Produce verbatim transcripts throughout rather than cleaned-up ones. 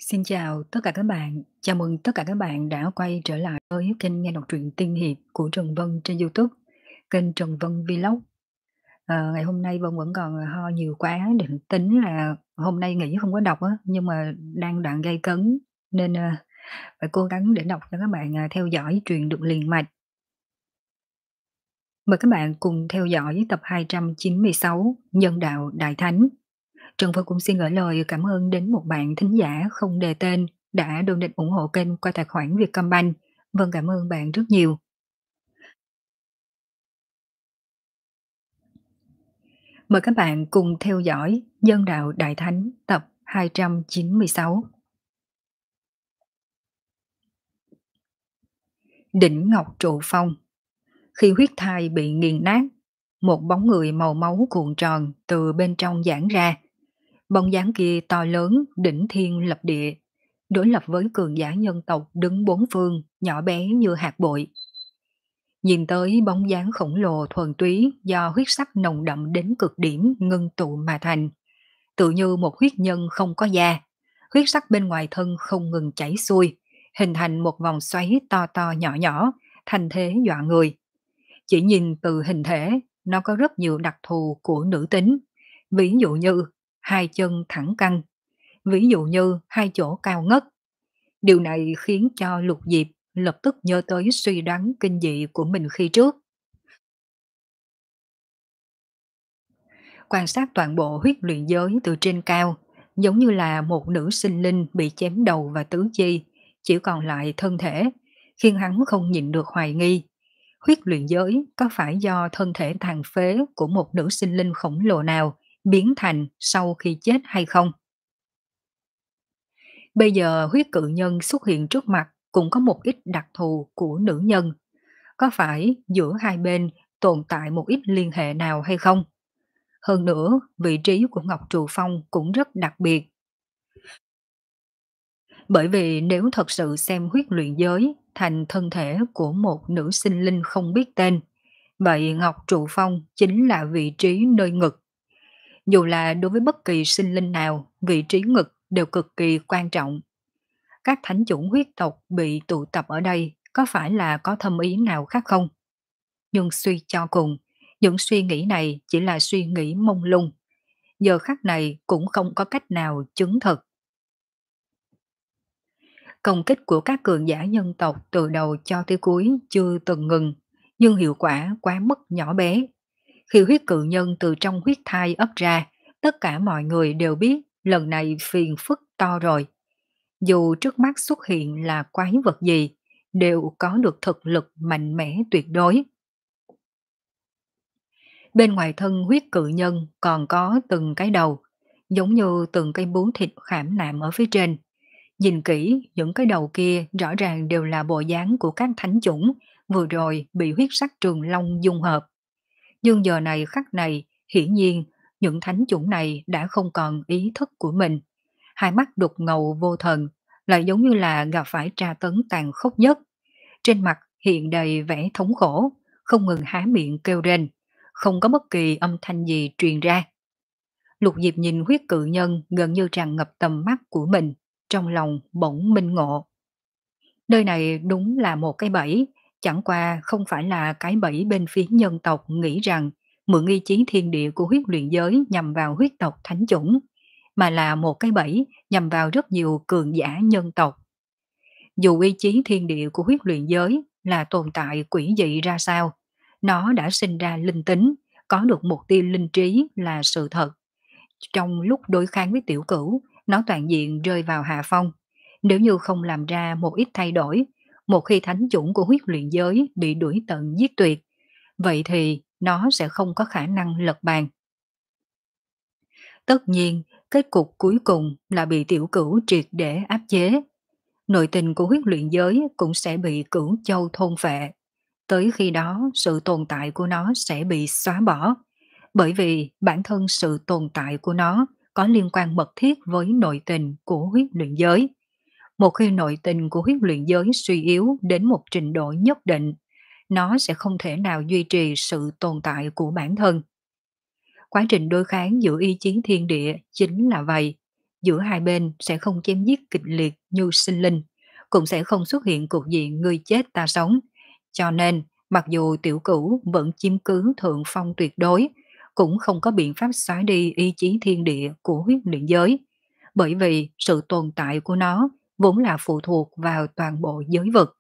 Xin chào tất cả các bạn. Chào mừng tất cả các bạn đã quay trở lại với kênh nghe đọc truyện tiên hiệp của Trần Vân trên YouTube, kênh Trần Vân Vlog. Ờ, ngày hôm nay Vân vẫn còn ho nhiều quá, định tính là hôm nay nghỉ không có đọc á, nhưng mà đang đoạn gay cấn nên, ơ, phải cố gắng để đọc cho các bạn, à, theo dõi truyện được liền mạch. Mời các bạn cùng theo dõi tập hai trăm chín mươi sáu Nhân đạo Đại Thánh. Trần Vân cũng xin gửi lời cảm ơn đến một bạn thính giả không đề tên đã donate ủng hộ kênh qua tài khoản Vietcombank. Vâng, cảm ơn bạn rất nhiều. Mời các bạn cùng theo dõi Nhân đạo Đại Thánh tập hai trăm chín mươi sáu. Đỉnh Ngọc Trụ Phong. Khi huyết thai bị nghiền nát, một bóng người màu máu cuộn tròn từ bên trong giãn ra. Bóng dáng kia to lớn, đỉnh thiên lập địa, đối lập với cường giả nhân tộc đứng bốn phương, nhỏ bé như hạt bụi. Nhìn tới bóng dáng khổng lồ thuần túy do huyết sắc nồng đậm đến cực điểm ngưng tụ mà thành, tự như một huyết nhân không có da, huyết sắc bên ngoài thân không ngừng chảy xuôi, hình thành một vòng xoáy to to nhỏ nhỏ, thành thế dọa người. Chỉ nhìn từ hình thể, nó có rất nhiều đặc thù của nữ tính, ví dụ như hai chân thẳng căng, ví dụ như hai chỗ cao ngất. Điều này khiến cho Lục Diệp lập tức nhớ tới suy đoán kinh dị của mình khi trước. Quan sát toàn bộ huyết luyện giới từ trên cao, giống như là một nữ sinh linh bị chém đầu và tứ chi, chỉ còn lại thân thể, khiến hắn không nhịn được hoài nghi. Huyết luyện giới có phải do thân thể tàn phế của một nữ sinh linh khổng lồ nào biến thành sau khi chết hay không? Bây giờ huyết cự nhân xuất hiện trước mặt cũng có một ít đặc thù của nữ nhân. Có phải giữa hai bên tồn tại một ít liên hệ nào hay không? Hơn nữa, vị trí của Ngọc Trụ Phong cũng rất đặc biệt. Bởi vì nếu thật sự xem huyết luyện giới thành thân thể của một nữ sinh linh không biết tên, vậy Ngọc Trụ Phong chính là vị trí nơi ngực. Dù là đối với bất kỳ sinh linh nào, vị trí ngực đều cực kỳ quan trọng. Các thánh chủng huyết tộc bị tụ tập ở đây có phải là có thâm ý nào khác không? Nhưng suy cho cùng, những suy nghĩ này chỉ là suy nghĩ mông lung. Giờ khắc này cũng không có cách nào chứng thực. Công kích của các cường giả nhân tộc từ đầu cho tới cuối chưa từng ngừng, nhưng hiệu quả quá mức nhỏ bé. Khi huyết cự nhân từ trong huyết thai ấp ra, tất cả mọi người đều biết lần này phiền phức to rồi. Dù trước mắt xuất hiện là quái vật gì, đều có được thực lực mạnh mẽ tuyệt đối. Bên ngoài thân huyết cự nhân còn có từng cái đầu, giống như từng cây bướu thịt khảm nạm ở phía trên. Nhìn kỹ, những cái đầu kia rõ ràng đều là bộ dáng của các thánh chủng vừa rồi bị huyết sắc trường long dung hợp. Nhưng giờ này khắc này, hiển nhiên, những thánh chủng này đã không còn ý thức của mình. Hai mắt đục ngầu vô thần, lại giống như là gặp phải tra tấn tàn khốc nhất. Trên mặt hiện đầy vẻ thống khổ, không ngừng há miệng kêu rên, không có bất kỳ âm thanh gì truyền ra. Lục Diệp nhìn huyết cự nhân gần như tràn ngập tầm mắt của mình, trong lòng bỗng minh ngộ. Nơi này đúng là một cái bẫy, chẳng qua không phải là cái bẫy bên phía nhân tộc nghĩ rằng mượn ý chí thiên địa của huyết luyện giới nhằm vào huyết tộc thánh chủng, mà là một cái bẫy nhằm vào rất nhiều cường giả nhân tộc. Dù ý chí thiên địa của huyết luyện giới là tồn tại quỷ dị ra sao, nó đã sinh ra linh tính, có được một tia linh trí là sự thật. Trong lúc đối kháng với tiểu cửu, nó toàn diện rơi vào hạ phong. Nếu như không làm ra một ít thay đổi, một khi thánh chủng của huyết luyện giới bị đuổi tận giết tuyệt, vậy thì nó sẽ không có khả năng lật bàn. Tất nhiên, kết cục cuối cùng là bị tiểu cửu triệt để áp chế. Nội tình của huyết luyện giới cũng sẽ bị cửu châu thôn phệ. Tới khi đó, sự tồn tại của nó sẽ bị xóa bỏ, bởi vì bản thân sự tồn tại của nó có liên quan mật thiết với nội tình của huyết luyện giới. Một khi nội tình của huyết luyện giới suy yếu đến một trình độ nhất định, nó sẽ không thể nào duy trì sự tồn tại của bản thân. Quá trình đối kháng giữa ý chí thiên địa chính là vậy. giữa hai bên sẽ không chém giết kịch liệt như sinh linh, cũng sẽ không xuất hiện cục diện người chết ta sống. Cho nên, mặc dù tiểu cửu vẫn chiếm cứ thượng phong tuyệt đối, cũng không có biện pháp xóa đi ý chí thiên địa của huyết luyện giới, bởi vì sự tồn tại của nó vốn là phụ thuộc vào toàn bộ giới vực.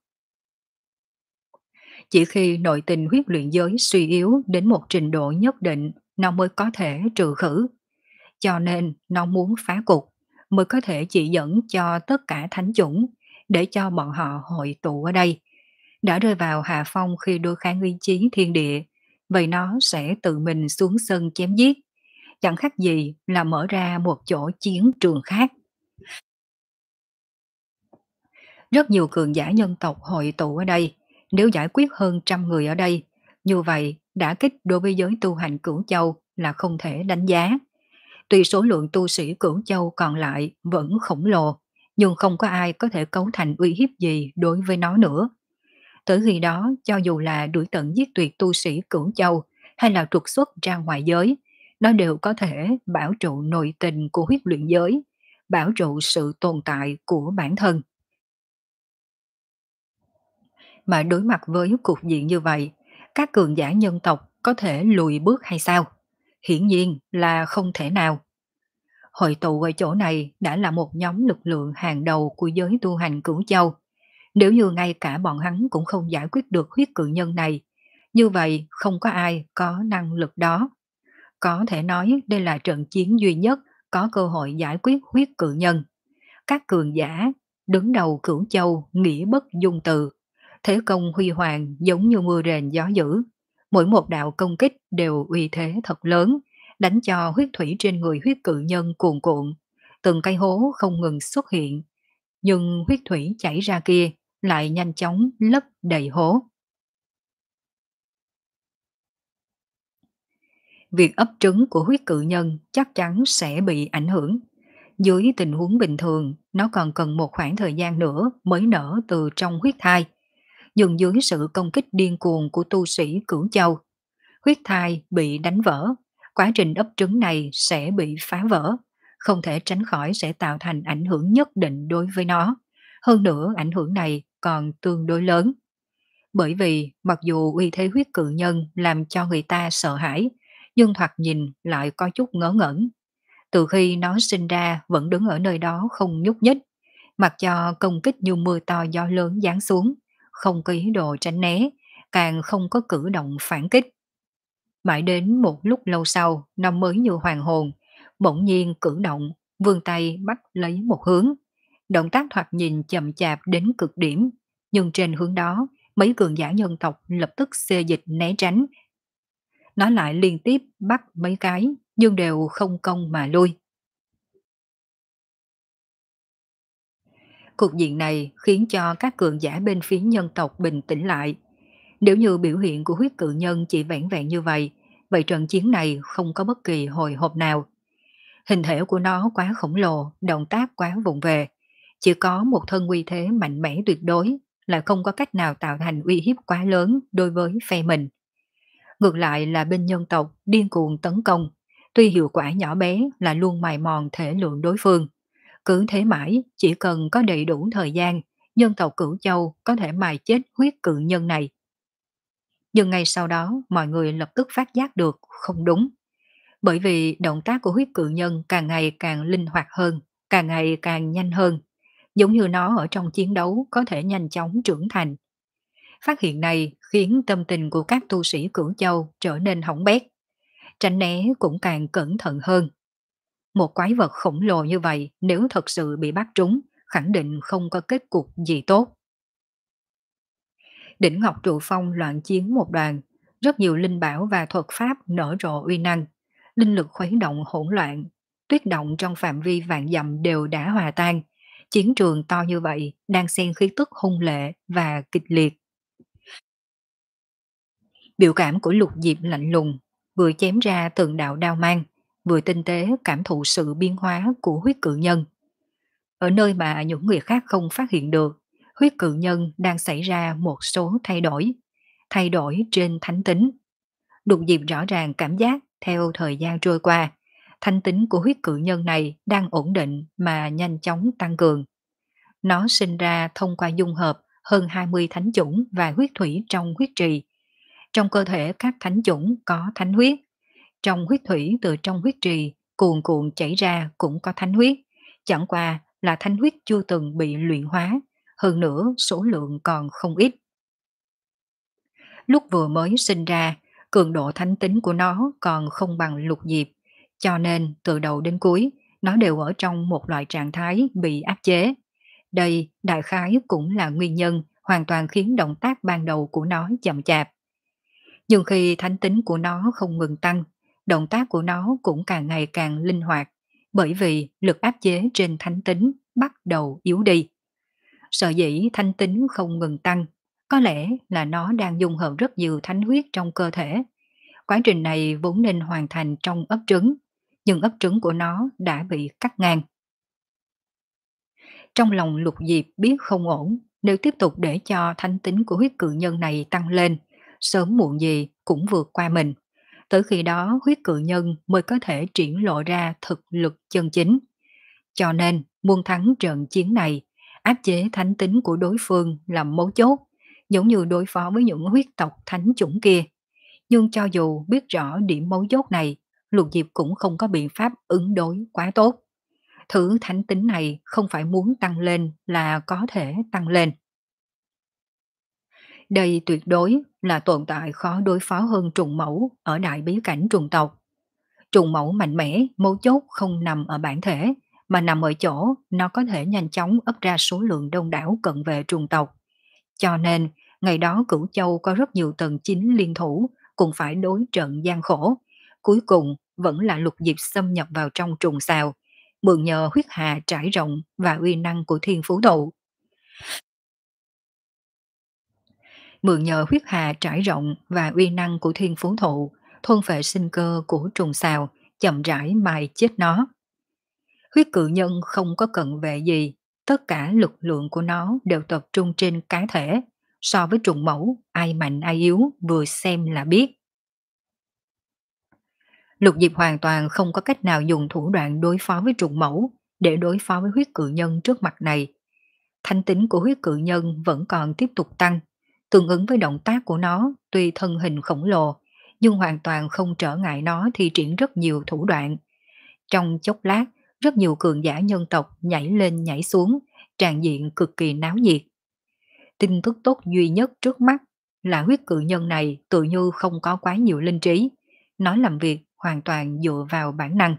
Chỉ khi nội tình huyết luyện giới suy yếu đến một trình độ nhất định, nó mới có thể trừ khử. Cho nên nó muốn phá cục, mới có thể chỉ dẫn cho tất cả thánh chủng, để cho bọn họ hội tụ ở đây. Đã rơi vào hạ phong khi đối kháng ý chí thiên địa, vậy nó sẽ tự mình xuống sân chém giết, chẳng khác gì là mở ra một chỗ chiến trường khác. Rất nhiều cường giả nhân tộc hội tụ ở đây, nếu giải quyết hơn trăm người ở đây, như vậy đả kích đối với giới tu hành Cửu Châu là không thể đánh giá. Tuy số lượng tu sĩ Cửu Châu còn lại vẫn khổng lồ, nhưng không có ai có thể cấu thành uy hiếp gì đối với nó nữa. Tới khi đó, cho dù là đuổi tận giết tuyệt tu sĩ Cửu Châu hay là trục xuất ra ngoài giới, nó đều có thể bảo trụ nội tình của huyết luyện giới, bảo trụ sự tồn tại của bản thân. Mà đối mặt với cục diện như vậy, các cường giả nhân tộc có thể lùi bước hay sao? Hiển nhiên là không thể nào. Hội tụ ở chỗ này đã là một nhóm lực lượng hàng đầu của giới tu hành Cửu Châu. Nếu như ngay cả bọn hắn cũng không giải quyết được huyết cự nhân này, như vậy không có ai có năng lực đó. Có thể nói đây là trận chiến duy nhất có cơ hội giải quyết huyết cự nhân. Các cường giả đứng đầu Cửu Châu nghĩa bất dung từ, thế công huy hoàng giống như mưa rền gió dữ. Mỗi một đạo công kích đều uy thế thật lớn, đánh cho huyết thủy trên người huyết cự nhân cuồn cuộn. Từng cây hố không ngừng xuất hiện, nhưng huyết thủy chảy ra kia lại nhanh chóng lấp đầy hố. Việc ấp trứng của huyết cự nhân chắc chắn sẽ bị ảnh hưởng. Dưới tình huống bình thường, nó còn cần một khoảng thời gian nữa mới nở từ trong huyết thai. Nhưng dưới sự công kích điên cuồng của tu sĩ Cửu Châu, huyết thai bị đánh vỡ, quá trình ấp trứng này sẽ bị phá vỡ, không thể tránh khỏi sẽ tạo thành ảnh hưởng nhất định đối với nó. Hơn nữa ảnh hưởng này còn tương đối lớn. Bởi vì mặc dù uy thế huyết cự nhân làm cho người ta sợ hãi, nhưng thoạt nhìn lại có chút ngớ ngẩn. Từ khi nó sinh ra vẫn đứng ở nơi đó không nhúc nhích, mặc cho công kích như mưa to gió lớn giáng xuống, không có ý đồ tránh né, càng không có cử động phản kích. Mãi đến một lúc lâu sau, nó mới như hoàng hồn, bỗng nhiên cử động, vươn tay bắt lấy một hướng. Động tác thoạt nhìn chậm chạp đến cực điểm, nhưng trên hướng đó, mấy cường giả nhân tộc lập tức xê dịch né tránh. Nó lại liên tiếp bắt mấy cái, nhưng đều không công mà lui. Cục diện này khiến cho các cường giả bên phía nhân tộc bình tĩnh lại. Nếu như biểu hiện của huyết cự nhân chỉ vẻn vẹn như vậy, vậy trận chiến này không có bất kỳ hồi hộp nào. Hình thể của nó quá khổng lồ, động tác quá vụng về. Chỉ có một thân uy thế mạnh mẽ tuyệt đối, lại không có cách nào tạo thành uy hiếp quá lớn đối với phe mình. Ngược lại là bên nhân tộc điên cuồng tấn công, tuy hiệu quả nhỏ bé là luôn mài mòn thể lượng đối phương. Cứ thế mãi, chỉ cần có đầy đủ thời gian, nhân tộc Cửu Châu có thể mài chết huyết cự nhân này. Nhưng ngay sau đó, mọi người lập tức phát giác được không đúng. Bởi vì động tác của huyết cự nhân càng ngày càng linh hoạt hơn, càng ngày càng nhanh hơn. Giống như nó ở trong chiến đấu có thể nhanh chóng trưởng thành. Phát hiện này khiến tâm tình của các tu sĩ Cửu Châu trở nên hỏng bét. Tránh né cũng càng cẩn thận hơn. Một quái vật khổng lồ như vậy nếu thật sự bị bắt trúng, khẳng định không có kết cục gì tốt. Đỉnh Ngọc Trụ Phong loạn chiến một đoàn, rất nhiều linh bảo và thuật pháp nở rộ uy năng, linh lực khuấy động hỗn loạn, tuyết động trong phạm vi vạn dặm đều đã hòa tan. Chiến trường to như vậy đang xen khí tức hung lệ và kịch liệt. Biểu cảm của Lục Diệp lạnh lùng, vừa chém ra từng đạo đao mang, vừa tinh tế cảm thụ sự biến hóa của huyết cự nhân. Ở nơi mà những người khác không phát hiện được, huyết cự nhân đang xảy ra một số thay đổi, thay đổi trên thánh tính. Lục Diệp rõ ràng cảm giác theo thời gian trôi qua, Thánh tính của huyết cự nhân này đang ổn định mà nhanh chóng tăng cường. Nó sinh ra thông qua dung hợp hơn hai mươi thánh chủng và huyết thủy trong huyết trì. Trong cơ thể các thánh chủng có thánh huyết. Trong huyết thủy từ trong huyết trì cuồn cuộn chảy ra cũng có thánh huyết. Chẳng qua là thánh huyết chưa từng bị luyện hóa, hơn nữa số lượng còn không ít. Lúc vừa mới sinh ra, cường độ thánh tính của nó còn không bằng lục diệp, cho nên từ đầu đến cuối, nó đều ở trong một loại trạng thái bị áp chế. Đây đại khái cũng là nguyên nhân hoàn toàn khiến động tác ban đầu của nó chậm chạp. Nhưng khi thánh tính của nó không ngừng tăng, động tác của nó cũng càng ngày càng linh hoạt, bởi vì lực áp chế trên thánh tính bắt đầu yếu đi. Sở dĩ thánh tính không ngừng tăng, có lẽ là nó đang dung hợp rất nhiều thánh huyết trong cơ thể. Quá trình này vốn nên hoàn thành trong ấp trứng, nhưng ấp trứng của nó đã bị cắt ngang. Trong lòng Lục Diệp biết không ổn, nếu tiếp tục để cho thánh tính của huyết cự nhân này tăng lên, sớm muộn gì cũng vượt qua mình. Tới khi đó huyết cự nhân mới có thể triển lộ ra thực lực chân chính. Cho nên, muốn thắng trận chiến này, áp chế thánh tính của đối phương là mấu chốt, giống như đối phó với những huyết tộc thánh chủng kia. Nhưng cho dù biết rõ điểm mấu chốt này, Lục Diệp cũng không có biện pháp ứng đối quá tốt. Thứ thánh tính này không phải muốn tăng lên là có thể tăng lên. Đây tuyệt đối là tồn tại khó đối phó hơn trùng mẫu ở đại bí cảnh trùng tộc. Trùng mẫu mạnh mẽ, mấu chốt không nằm ở bản thể, mà nằm ở chỗ nó có thể nhanh chóng ấp ra số lượng đông đảo cận vệ trùng tộc. Cho nên, ngày đó Cửu Châu có rất nhiều tầng chính liên thủ, cũng phải đối trận gian khổ. Cuối cùng, vẫn là Lục Diệp xâm nhập vào trong trùng xào, mượn nhờ huyết hà trải rộng và uy năng của thiên phú thụ. Mượn nhờ huyết hà trải rộng và uy năng của thiên phú thụ, thôn phệ sinh cơ của trùng xào, chậm rãi mài chết nó. Huyết cự nhân không có cận vệ gì, tất cả lực lượng của nó đều tập trung trên cá thể. So với trùng mẫu, ai mạnh ai yếu vừa xem là biết. Lục Diệp hoàn toàn không có cách nào dùng thủ đoạn đối phó với trùng mẫu để đối phó với huyết cự nhân trước mặt này. Thanh tính của huyết cự nhân vẫn còn tiếp tục tăng, tương ứng với động tác của nó tuy thân hình khổng lồ, nhưng hoàn toàn không trở ngại nó thi triển rất nhiều thủ đoạn. Trong chốc lát, rất nhiều cường giả nhân tộc nhảy lên nhảy xuống, tràn diện cực kỳ náo nhiệt. Tin tức tốt duy nhất trước mắt là huyết cự nhân này tự như không có quá nhiều linh trí, nó làm việc hoàn toàn dựa vào bản năng.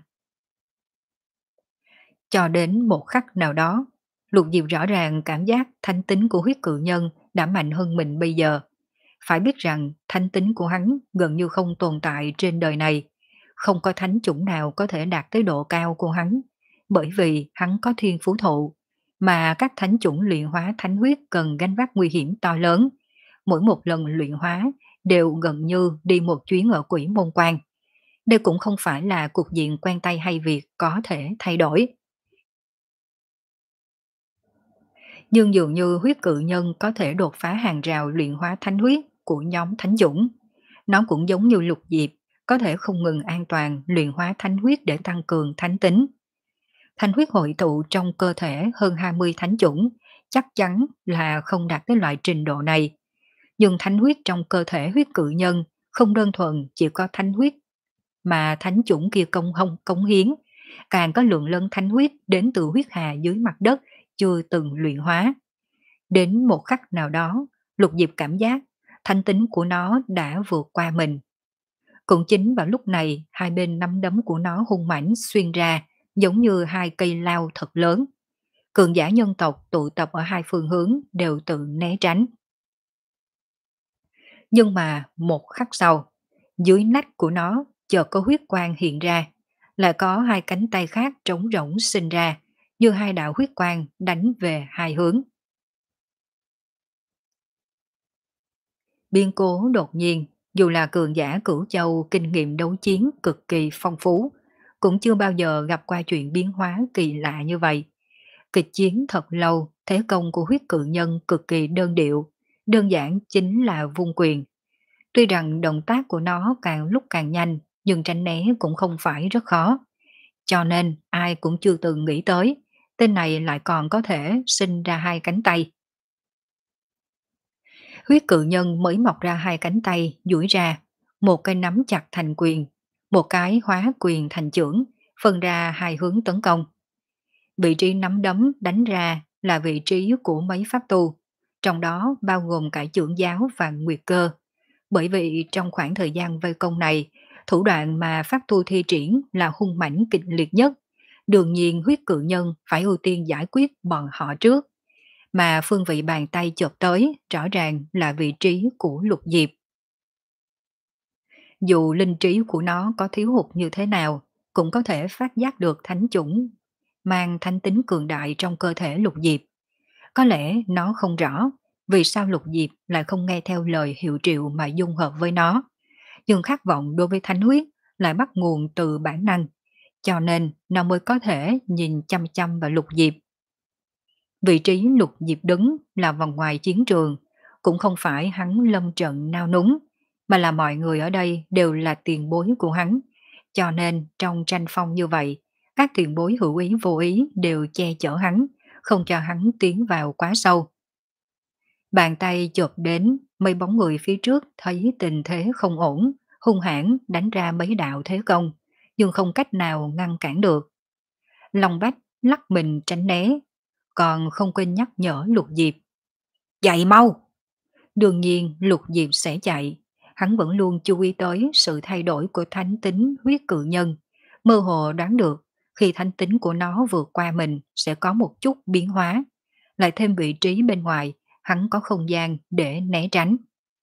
Cho đến một khắc nào đó, Lục Diệp rõ ràng cảm giác thanh tính của huyết cự nhân đã mạnh hơn mình bây giờ. Phải biết rằng thanh tính của hắn gần như không tồn tại trên đời này, không có thánh chủng nào có thể đạt tới độ cao của hắn, bởi vì hắn có thiên phú thụ, mà các thánh chủng luyện hóa thánh huyết cần gánh vác nguy hiểm to lớn. Mỗi một lần luyện hóa đều gần như đi một chuyến ở quỷ môn quan. Đây cũng không phải là cục diện quen tay hay việc có thể thay đổi. Nhưng dường như huyết cự nhân có thể đột phá hàng rào luyện hóa thánh huyết của nhóm thánh dũng. Nó cũng giống như Lục Diệp, có thể không ngừng an toàn luyện hóa thánh huyết để tăng cường thánh tính. Thánh huyết hội tụ trong cơ thể hơn hai mươi thánh chủng, chắc chắn là không đạt tới loại trình độ này. Nhưng thánh huyết trong cơ thể huyết cự nhân không đơn thuần chỉ có thánh huyết, mà thánh chủng kia công hông cống hiến, càng có lượng lớn thánh huyết đến từ huyết hà dưới mặt đất chưa từng luyện hóa. Đến một khắc nào đó, Lục Diệp cảm giác thánh tính của nó đã vượt qua mình. Cũng chính vào lúc này, hai bên nắm đấm của nó hung mãnh xuyên ra, giống như hai cây lao thật lớn. Cường giả nhân tộc tụ tập ở hai phương hướng đều tự né tránh. Nhưng mà một khắc sau, dưới nách của nó chợt có huyết quang hiện ra, lại có hai cánh tay khác trống rỗng sinh ra, như hai đạo huyết quang đánh về hai hướng. Biến cố đột nhiên, dù là cường giả Cửu Châu kinh nghiệm đấu chiến cực kỳ phong phú, cũng chưa bao giờ gặp qua chuyện biến hóa kỳ lạ như vậy. Kịch chiến thật lâu, thế công của huyết cự nhân cực kỳ đơn điệu, đơn giản chính là vung quyền. Tuy rằng động tác của nó càng lúc càng nhanh, nhưng tránh né cũng không phải rất khó. cho nên ai cũng chưa từng nghĩ tới, tên này lại còn có thể sinh ra hai cánh tay. Huyết cự nhân mới mọc ra hai cánh tay duỗi ra, một cái nắm chặt thành quyền, một cái hóa quyền thành chưởng, phân ra hai hướng tấn công. Vị trí nắm đấm đánh ra là vị trí của mấy pháp tu, trong đó bao gồm cả chưởng giáo và nguyệt cơ. Bởi vì trong khoảng thời gian vây công này, thủ đoạn mà pháp tu thi triển là hung mãnh kịch liệt nhất. Đương nhiên huyết cự nhân phải ưu tiên giải quyết bọn họ trước. Mà phương vị bàn tay chộp tới rõ ràng là vị trí của lục diệp. Dù linh trí của nó có thiếu hụt như thế nào, cũng có thể phát giác được thánh chủng mang thánh tính cường đại trong cơ thể lục diệp. Có lẽ nó không rõ vì sao lục diệp lại không nghe theo lời hiệu triệu mà dung hợp với nó. Nhưng khát vọng đối với thánh huyết lại bắt nguồn từ bản năng, cho nên nó mới có thể nhìn chăm chăm vào lục diệp. Vị trí lục diệp đứng là vòng ngoài chiến trường, cũng không phải hắn lâm trận nao núng, mà là mọi người ở đây đều là tiền bối của hắn. Cho nên trong tranh phong như vậy, các tiền bối hữu ý vô ý đều che chở hắn, không cho hắn tiến vào quá sâu. Bàn tay chộp đến, mấy bóng người phía trước thấy tình thế không ổn, hung hãn đánh ra mấy đạo thế công, nhưng không cách nào ngăn cản được. Long Bách lắc mình tránh né, còn không quên nhắc nhở Lục Diệp. Chạy mau! Đương nhiên Lục Diệp sẽ chạy, hắn vẫn luôn chú ý tới sự thay đổi của thánh tính huyết cự nhân, mơ hồ đoán được khi thánh tính của nó vượt qua mình sẽ có một chút biến hóa, lại thêm vị trí bên ngoài, hắn có không gian để né tránh.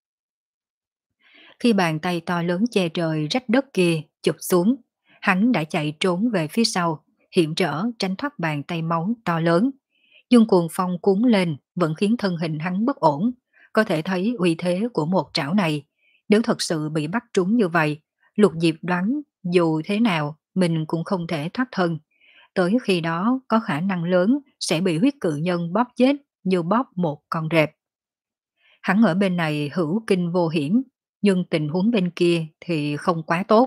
Khi bàn tay to lớn che trời rách đất kia chụp xuống, hắn đã chạy trốn về phía sau, hiểm trở tránh thoát bàn tay máu to lớn. Nhưng cuồng phong cuốn lên vẫn khiến thân hình hắn bất ổn, có thể thấy uy thế của một trảo này. Nếu thật sự bị bắt trúng như vậy, Lục Diệp đoán dù thế nào mình cũng không thể thoát thân. Tới khi đó có khả năng lớn sẽ bị huyết cự nhân bóp chết như bóp một con rệp. Hắn ở bên này hữu kinh vô hiểm, nhưng tình huống bên kia thì không quá tốt.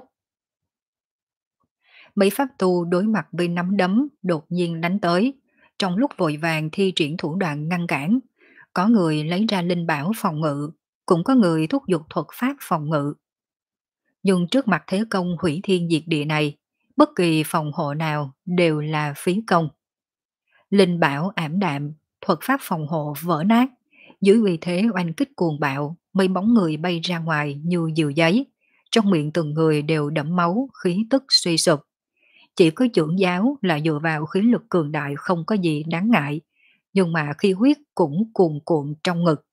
Mấy pháp tu đối mặt với nắm đấm đột nhiên đánh tới, trong lúc vội vàng thi triển thủ đoạn ngăn cản, có người lấy ra linh bảo phòng ngự, cũng có người thúc giục thuật pháp phòng ngự. Nhưng trước mặt thế công hủy thiên diệt địa này, bất kỳ phòng hộ nào đều là phí công. Linh bảo ảm đạm, thuật pháp phòng hộ vỡ nát, dưới uy thế oanh kích cuồng bạo, mấy bóng người bay ra ngoài như diều giấy, trong miệng từng người đều đẫm máu, khí tức suy sụp. Chỉ có trưởng giáo là dựa vào khí lực cường đại không có gì đáng ngại, nhưng mà khi huyết cũng cuồn cuộn trong ngực.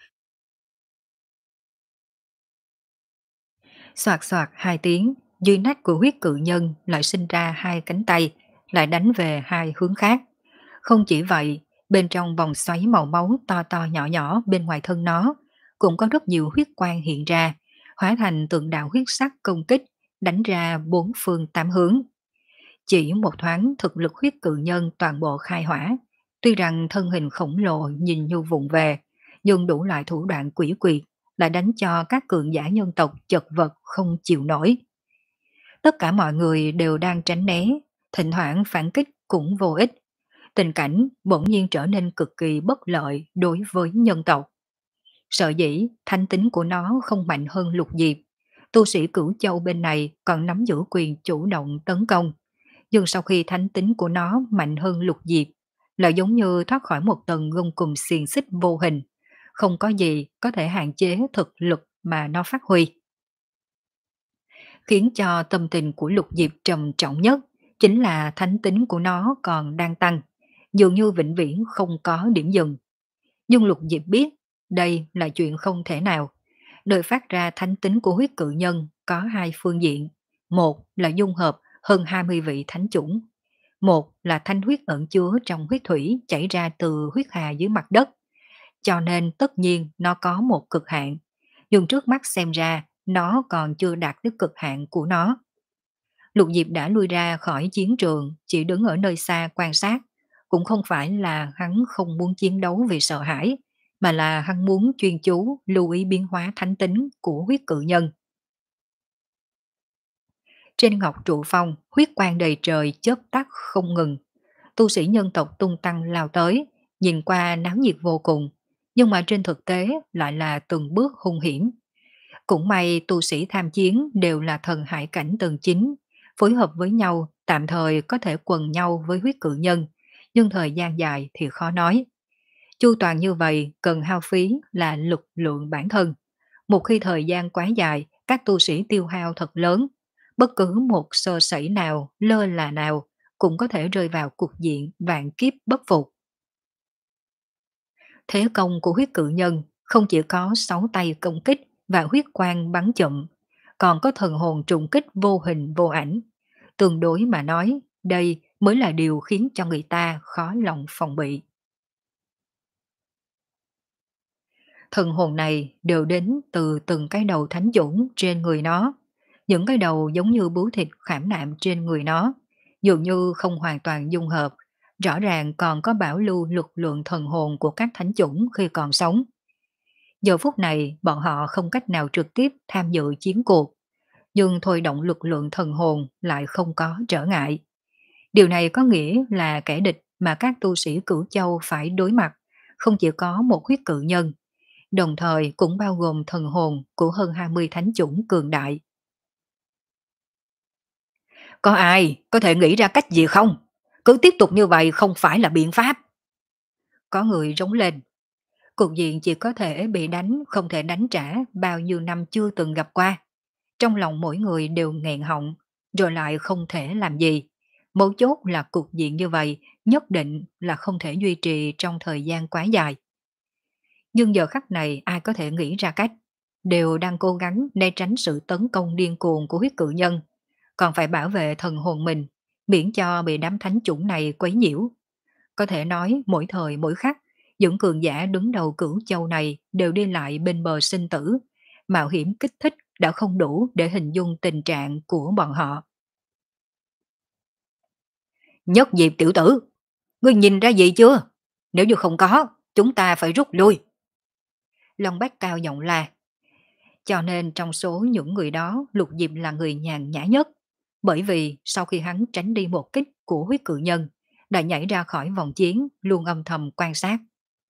Soạt soạt hai tiếng, dưới nách của huyết cự nhân lại sinh ra hai cánh tay, lại đánh về hai hướng khác. Không chỉ vậy, bên trong vòng xoáy màu máu to to nhỏ nhỏ bên ngoài thân nó, cũng có rất nhiều huyết quang hiện ra, hóa thành tượng đạo huyết sắc công kích, đánh ra bốn phương tám hướng. Chỉ một thoáng thực lực huyết cự nhân toàn bộ khai hỏa, tuy rằng thân hình khổng lồ nhìn như vụng về, nhưng đủ loại thủ đoạn quỷ quyệt lại đánh cho các cường giả nhân tộc chật vật không chịu nổi. Tất cả mọi người đều đang tránh né, thỉnh thoảng phản kích cũng vô ích. Tình cảnh bỗng nhiên trở nên cực kỳ bất lợi đối với nhân tộc. Sợ dĩ thanh tính của nó không mạnh hơn lục diệp, tu sĩ cửu châu bên này còn nắm giữ quyền chủ động tấn công. Nhưng sau khi thánh tính của nó mạnh hơn lục diệp, là giống như thoát khỏi một tầng gông cùm xiềng xích vô hình, không có gì có thể hạn chế thực lực mà nó phát huy. Khiến cho tâm tình của lục diệp trầm trọng nhất chính là thánh tính của nó còn đang tăng, dường như vĩnh viễn không có điểm dừng. Nhưng lục diệp biết đây là chuyện không thể nào. Đời phát ra thánh tính của huyết cự nhân có hai phương diện. Một là dung hợp hơn hai mươi vị thánh chủng. Một là thanh huyết ẩn chứa trong huyết thủy chảy ra từ huyết hà dưới mặt đất. Cho nên tất nhiên nó có một cực hạn. Nhưng trước mắt xem ra nó còn chưa đạt tới cực hạn của nó. Lục Diệp đã lui ra khỏi chiến trường, chỉ đứng ở nơi xa quan sát. Cũng không phải là hắn không muốn chiến đấu vì sợ hãi, mà là hắn muốn chuyên chú lưu ý biến hóa thánh tính của huyết cự nhân. Trên ngọc trụ phong, huyết quang đầy trời chớp tắt không ngừng. Tu sĩ nhân tộc tung tăng lao tới, nhìn qua náo nhiệt vô cùng, nhưng mà trên thực tế lại là từng bước hung hiểm. Cũng may tu sĩ tham chiến đều là thần hải cảnh tầng chín, phối hợp với nhau tạm thời có thể quần nhau với huyết cự nhân, nhưng thời gian dài thì khó nói. Chu toàn như vậy cần hao phí là lực lượng bản thân. Một khi thời gian quá dài, các tu sĩ tiêu hao thật lớn. Bất cứ một sơ sẩy nào, lơ là nào, cũng có thể rơi vào cục diện vạn kiếp bất phục. Thế công của huyết cự nhân không chỉ có sáu tay công kích và huyết quang bắn chậm, còn có thần hồn trùng kích vô hình vô ảnh. Tương đối mà nói, đây mới là điều khiến cho người ta khó lòng phòng bị. Thần hồn này đều đến từ từng cái đầu thánh dũng trên người nó. Những cái đầu giống như bướu thịt khảm nạm trên người nó, dường như không hoàn toàn dung hợp, rõ ràng còn có bảo lưu lực lượng thần hồn của các thánh chủng khi còn sống. Giờ phút này bọn họ không cách nào trực tiếp tham dự chiến cuộc, nhưng thôi động lực lượng thần hồn lại không có trở ngại. Điều này có nghĩa là kẻ địch mà các tu sĩ Cửu Châu phải đối mặt không chỉ có một huyết cự nhân, đồng thời cũng bao gồm thần hồn của hơn hai mươi thánh chủng cường đại. Có ai có thể nghĩ ra cách gì không? Cứ tiếp tục như vậy không phải là biện pháp. Có người rống lên. Cục diện chỉ có thể bị đánh, không thể đánh trả bao nhiêu năm chưa từng gặp qua. Trong lòng mỗi người đều nghẹn họng, rồi lại không thể làm gì. Mấu chốt là cục diện như vậy nhất định là không thể duy trì trong thời gian quá dài. Nhưng giờ khắc này ai có thể nghĩ ra cách, đều đang cố gắng né tránh sự tấn công điên cuồng của huyết cự nhân, còn phải bảo vệ thần hồn mình, miễn cho bị đám thánh chủng này quấy nhiễu. Có thể nói mỗi thời mỗi khắc, những cường giả đứng đầu Cửu Châu này đều đi lại bên bờ sinh tử, mạo hiểm kích thích đã không đủ để hình dung tình trạng của bọn họ. Nhất Diệp tiểu tử, ngươi nhìn ra gì chưa? Nếu như không có, chúng ta phải rút lui. Long Bách cao giọng la. Cho nên trong số những người đó, Lục Diệp là người nhàn nhã nhất. Bởi vì sau khi hắn tránh đi một kích của huyết cự nhân, đã nhảy ra khỏi vòng chiến, luôn âm thầm quan sát.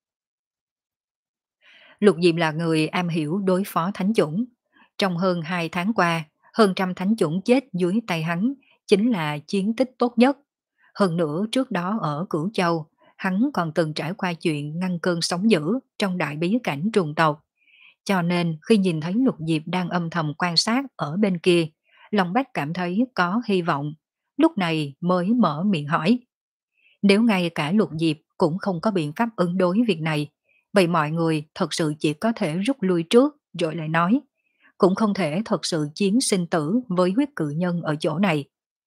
Lục Diệp là người am hiểu đối phó thánh chủng. Trong hơn hai tháng qua, hơn trăm thánh chủng chết dưới tay hắn, chính là chiến tích tốt nhất. Hơn nữa trước đó ở Cửu Châu, hắn còn từng trải qua chuyện ngăn cơn sóng dữ trong đại bí cảnh trùng tộc. Cho nên khi nhìn thấy Lục Diệp đang âm thầm quan sát ở bên kia, Long Bách cảm thấy có hy vọng. Lúc này mới mở miệng hỏi. Nếu ngay cả Lục Diệp cũng không có biện pháp ứng đối việc này, vậy mọi người thật sự chỉ có thể rút lui trước rồi lại nói. Cũng không thể thật sự chiến sinh tử với huyết cự nhân ở chỗ này.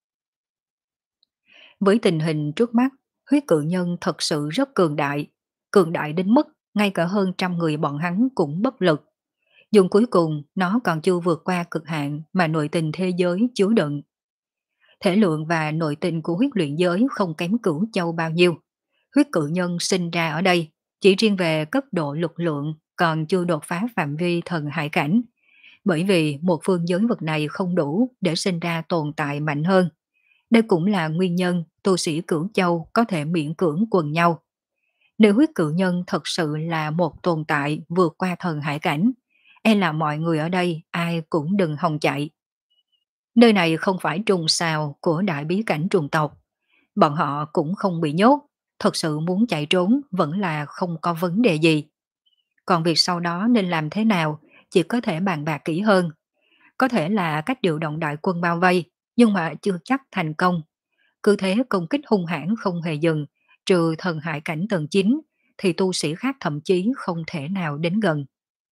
Với tình hình trước mắt, huyết cự nhân thật sự rất cường đại. Cường đại đến mức ngay cả hơn trăm người bọn hắn cũng bất lực. Dùng cuối cùng nó còn chưa vượt qua cực hạn mà nội tình thế giới chứa đựng. Thể lượng và nội tình của huyết luyện giới không kém Cửu Châu bao nhiêu. Huyết cự nhân sinh ra ở đây, chỉ riêng về cấp độ lực lượng còn chưa đột phá phạm vi thần hải cảnh. Bởi vì một phương giới vực này không đủ để sinh ra tồn tại mạnh hơn. Đây cũng là nguyên nhân tu sĩ Cửu Châu có thể miễn cưỡng quần nhau. Nếu huyết cự nhân thật sự là một tồn tại vượt qua thần hải cảnh, e là mọi người ở đây ai cũng đừng hòng chạy. Nơi này không phải trùng sao của đại bí cảnh trùng tộc. Bọn họ cũng không bị nhốt, thật sự muốn chạy trốn vẫn là không có vấn đề gì. Còn việc sau đó nên làm thế nào chỉ có thể bàn bạc kỹ hơn. Có thể là cách điều động đại quân bao vây, nhưng mà chưa chắc thành công. Cứ thế công kích hung hãn không hề dừng, trừ thần hải cảnh tầng chín, thì tu sĩ khác thậm chí không thể nào đến gần.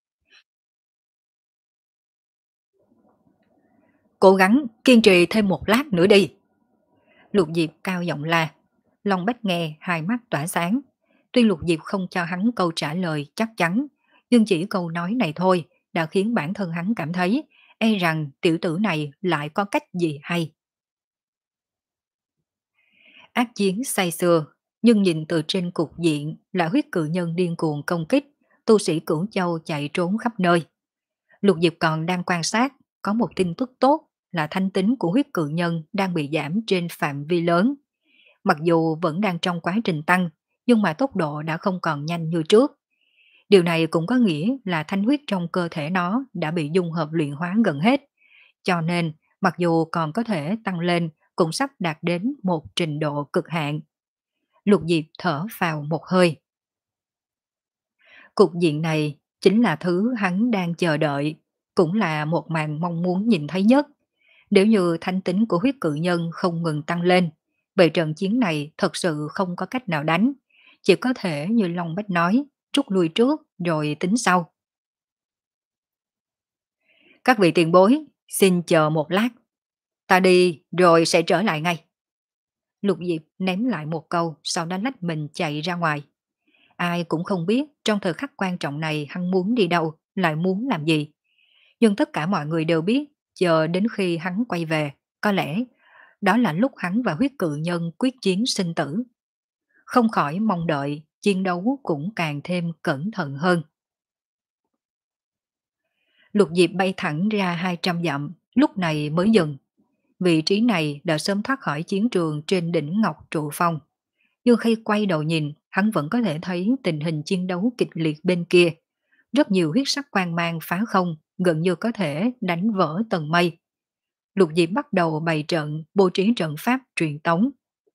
Cố gắng kiên trì thêm một lát nữa đi. Lục Diệp cao giọng la. Long Bách nghe hai mắt tỏa sáng. Tuy Lục Diệp không cho hắn câu trả lời chắc chắn, nhưng chỉ câu nói này thôi đã khiến bản thân hắn cảm thấy e rằng tiểu tử này lại có cách gì hay. Ác chiến say xưa, nhưng nhìn từ trên cục diện là huyết cự nhân điên cuồng công kích, tu sĩ Cửu Châu chạy trốn khắp nơi. Lục Diệp còn đang quan sát, có một tin tức tốt là thánh tính của huyết cự nhân đang bị giảm trên phạm vi lớn. Mặc dù vẫn đang trong quá trình tăng, nhưng mà tốc độ đã không còn nhanh như trước. Điều này cũng có nghĩa là thánh huyết trong cơ thể nó đã bị dung hợp luyện hóa gần hết. Cho nên, mặc dù còn có thể tăng lên, cũng sắp đạt đến một trình độ cực hạn. Lục Diệp thở vào một hơi. Cục diện này chính là thứ hắn đang chờ đợi, cũng là một màn mong muốn nhìn thấy nhất. Nếu như thanh tính của huyết cự nhân không ngừng tăng lên, vậy trận chiến này thật sự không có cách nào đánh. Chỉ có thể như Long Bách nói, rút lui trước rồi tính sau. Các vị tiền bối, xin chờ một lát. Ta đi rồi sẽ trở lại ngay. Lục Diệp ném lại một câu, sau đó lách mình chạy ra ngoài. Ai cũng không biết trong thời khắc quan trọng này hắn muốn đi đâu, lại muốn làm gì. Nhưng tất cả mọi người đều biết, chờ đến khi hắn quay về, có lẽ đó là lúc hắn và huyết cự nhân quyết chiến sinh tử. Không khỏi mong đợi, chiến đấu cũng càng thêm cẩn thận hơn. Lục Diệp bay thẳng ra hai trăm dặm, lúc này mới dừng. Vị trí này đã sớm thoát khỏi chiến trường trên đỉnh Ngọc Trụ Phong. Nhưng khi quay đầu nhìn, hắn vẫn có thể thấy tình hình chiến đấu kịch liệt bên kia. Rất nhiều huyết sắc quang mang phá không, gần như có thể đánh vỡ tầng mây. Lục Diệp bắt đầu bày trận, bố trí trận pháp truyền tống.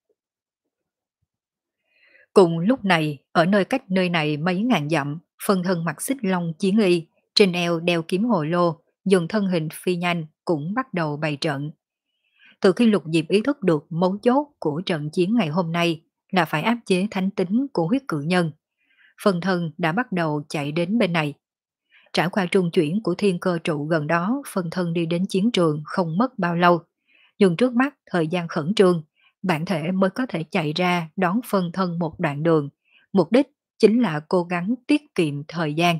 Cùng lúc này, ở nơi cách nơi này mấy ngàn dặm, phân thân mặc xích long chiến y, trên eo đeo kiếm hồ lô, dùng thân hình phi nhanh cũng bắt đầu bày trận. Từ khi Lục Diệp ý thức được mấu chốt của trận chiến ngày hôm nay là phải áp chế thánh tính của huyết cự nhân, phân thân đã bắt đầu chạy đến bên này. Trải qua trung chuyển của thiên cơ trụ gần đó, phân thân đi đến chiến trường không mất bao lâu. Nhưng trước mắt thời gian khẩn trương, bản thể mới có thể chạy ra đón phân thân một đoạn đường. Mục đích chính là cố gắng tiết kiệm thời gian.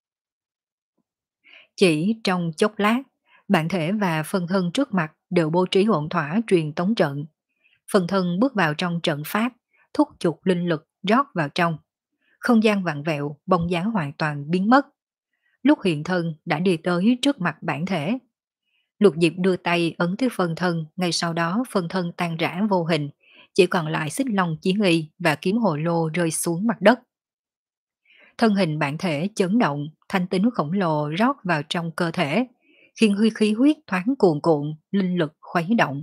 Chỉ trong chốc lát, bản thể và phân thân trước mặt đều bố trí ổn thỏa truyền tống trận. Phân thân bước vào trong trận pháp, thúc giục linh lực rót vào trong. Không gian vặn vẹo, bóng dáng hoàn toàn biến mất. Lúc hiện thân đã đi tới trước mặt bản thể. Lục Diệp đưa tay ấn tới phân thân, ngay sau đó phân thân tan rã vô hình, chỉ còn lại xích long chiến y và kiếm hồ lô rơi xuống mặt đất. Thân hình bản thể chấn động, thanh tính khổng lồ rót vào trong cơ thể, khiến huy khí huyết thoáng cuồn cuộn, linh lực khuấy động.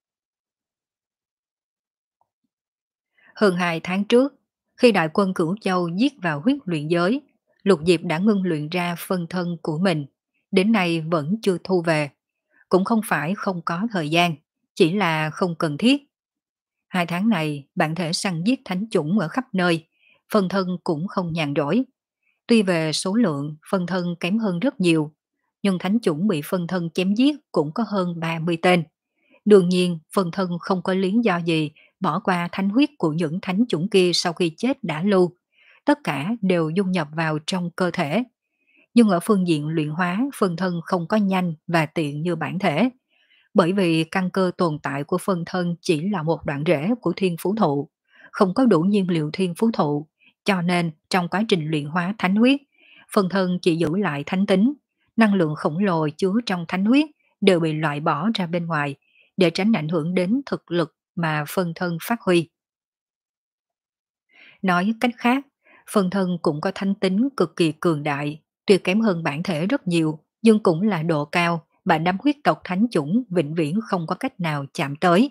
Hơn hai tháng trước, khi đại quân Cửu Châu giết vào huyết luyện giới, Lục Diệp đã ngưng luyện ra phân thân của mình, đến nay vẫn chưa thu về. Cũng không phải không có thời gian, chỉ là không cần thiết. Hai tháng này, bản thể săn giết thánh chủng ở khắp nơi, phân thân cũng không nhàn rỗi. Tuy về số lượng, phân thân kém hơn rất nhiều, nhưng thánh chủng bị phân thân chém giết cũng có hơn ba mươi tên. Đương nhiên, phân thân không có lý do gì bỏ qua thánh huyết của những thánh chủng kia sau khi chết đã lưu. Tất cả đều dung nhập vào trong cơ thể. Nhưng ở phương diện luyện hóa, phân thân không có nhanh và tiện như bản thể. Bởi vì căn cơ tồn tại của phân thân chỉ là một đoạn rễ của thiên phú thụ, không có đủ nhiên liệu thiên phú thụ, cho nên trong quá trình luyện hóa thánh huyết, phân thân chỉ giữ lại thánh tính, năng lượng khổng lồ chứa trong thánh huyết đều bị loại bỏ ra bên ngoài, để tránh ảnh hưởng đến thực lực mà phân thân phát huy. Nói cách khác, phân thân cũng có thánh tính cực kỳ cường đại, tuy kém hơn bản thể rất nhiều, nhưng cũng là độ cao mà đám huyết tộc thánh chủng vĩnh viễn không có cách nào chạm tới.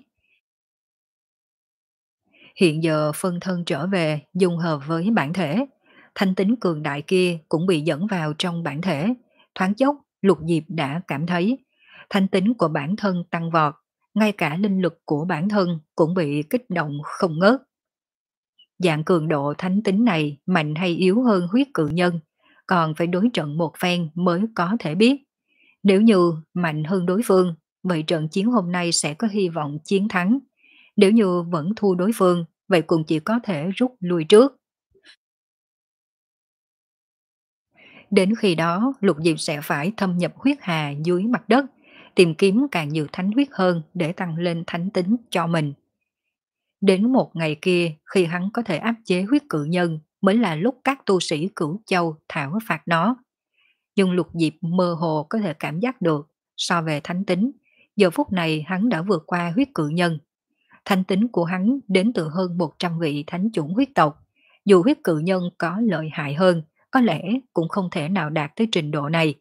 Hiện giờ phân thân trở về dung hợp với bản thể, thanh tính cường đại kia cũng bị dẫn vào trong bản thể. Thoáng chốc, Lục Diệp đã cảm thấy thanh tính của bản thân tăng vọt, ngay cả linh lực của bản thân cũng bị kích động không ngớt. Dạng cường độ thánh tính này mạnh hay yếu hơn huyết cự nhân, còn phải đối trận một phen mới có thể biết. Nếu như mạnh hơn đối phương, vậy trận chiến hôm nay sẽ có hy vọng chiến thắng. Nếu như vẫn thua đối phương, vậy cũng chỉ có thể rút lui trước. Đến khi đó, Lục Diệp sẽ phải thâm nhập huyết hà dưới mặt đất, tìm kiếm càng nhiều thánh huyết hơn để tăng lên thánh tính cho mình. Đến một ngày kia, khi hắn có thể áp chế huyết cự nhân, mới là lúc các tu sĩ Cửu Châu thảo phạt nó. Nhưng Lục Diệp mơ hồ có thể cảm giác được, so về thánh tính, Giờ phút này hắn đã vượt qua huyết cự nhân. Thánh tính của hắn đến từ hơn một trăm vị thánh chủng huyết tộc. Dù huyết cự nhân có lợi hại hơn, có lẽ cũng không thể nào đạt tới trình độ này.